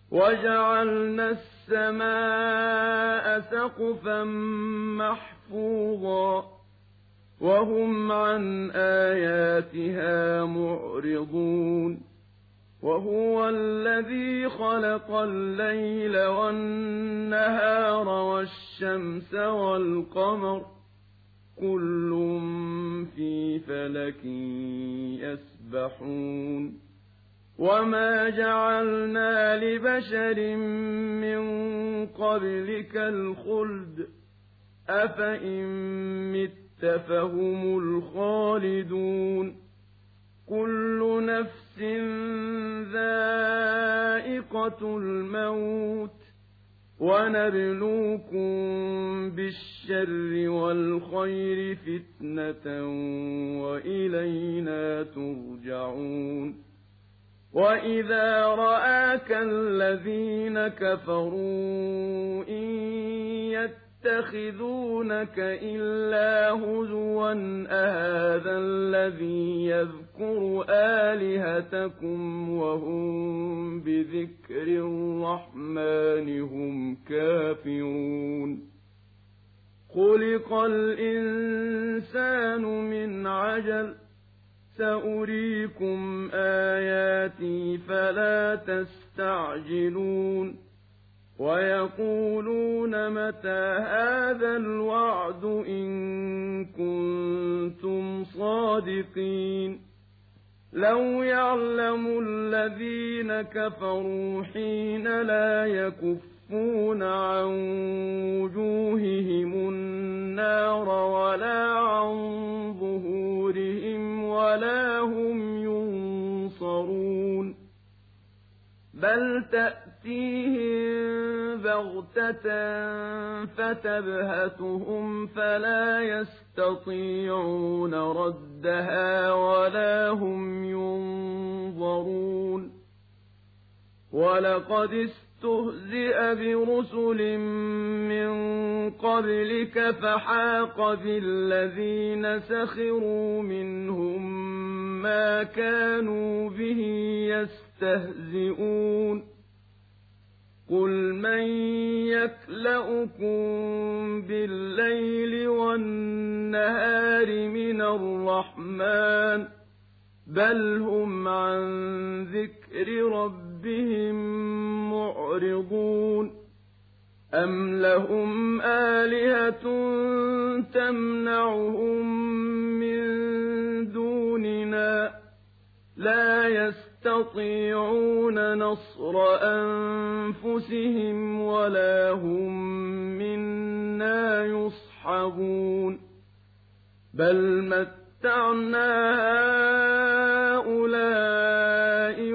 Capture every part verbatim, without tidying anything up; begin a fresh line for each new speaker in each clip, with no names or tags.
وَجَعَلْنَا السَّمَاءَ سَقْفًا مَّحْفُوظًا وَهُمْ عَنْ آيَاتِهَا مُعْرِضُونَ وَهُوَ الَّذِي خَلَقَ اللَّيْلَ وَالنَّهَارَ وَالشَّمْسَ وَالْقَمَرَ كُلٌّ فِي فَلَكٍ يَسْبَحُونَ وَمَا جَعَلْنَا لِبَشَرٍ مِّن قَبْلِكَ الْخُلْدَ أَفَإِن مِّتَّ فَهُمُ الْخَالِدُونَ كُلُّ نَفْسٍ ذَائِقَةُ الْمَوْتِ وَنَبْلُوكُم بِالشَّرِّ وَالْخَيْرِ فِتْنَةً وَإِلَيْنَا تُرْجَعُونَ وَإِذَا رَآكَ الَّذِينَ كَفَرُوا إِن يَتَّخِذُونَكَ إِلَّا هُزُوًا أَهَٰذَا الَّذِي يَذْكُرُ آلِهَتَكُمْ وَهُم بِذِكْرِ الرَّحْمَٰنِ هُمْ كَافِرُونَ خُلِقَ الْإِنسَانُ مِنْ عَجَلٍ سَأُرِيكُمْ آيَاتِي فَلَا تَسْتَعْجِلُونِ وَيَقُولُونَ مَتَىٰ هَٰذَا الْوَعْدُ إِن كُنتُمْ صَادِقِينَ لَوْ يَعْلَمُ الَّذِينَ كَفَرُوا حِينَ لَا يَكُفُّونَ عَن وُجُوهِهِمُ النَّارَ وَلَا عَن ظُهُورِهِمْ وَلَا هُمْ يُنصَرُونَ بَلْ تَأْتِيهِم بَغْتَةً فَتَبْهَتُهُمْ فَلَا يَسْتَطِيعُونَ رَدَّهَا وَلَا هُمْ يُنظَرُونَ وَلَقَدِ اسْتُهْزِئَ بِرُسُلٍ مِّن قَبْلِكَ فَحَاقَ بِالَّذِينَ سَخِرُوا مِنْهُم مَّا كَانُوا بِهِ يَسْتَهْزِئُونَ قُلْ مَن يَكْلَؤُكُم بِاللَّيْلِ وَالنَّهَارِ مِنَ الرَّحْمَٰنِ بَلْ هُمْ عَن ذِكْرِ رَبِّهِم مُّعْرِضُونَ أَمْ لَهُمْ آلِهَةٌ تَمْنَعُهُم مِّن دُونِنَا لَا يَسْتَطِيعُونَ نَصْرَ أَنفُسِهِمْ وَلَا هُم مِّنَّا يُصْحَبُونَ بَلْ مَتَّعْنَا هَٰؤُلَاءِ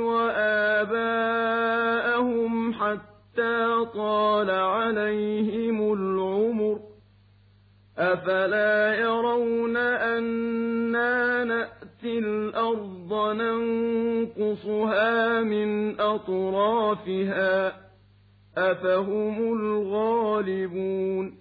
وَآبَاءَهُمْ حَتَّىٰ طَالَ عَلَيْهِمُ الْعُمُرُ أَفَلَا يَرَوْنَ أَنَّا نَأْتِي الْأَرْضَ نَنقُصُهَا مِنْ أَطْرَافِهَا ۚ أَفَهُمُ الْغَالِبُونَ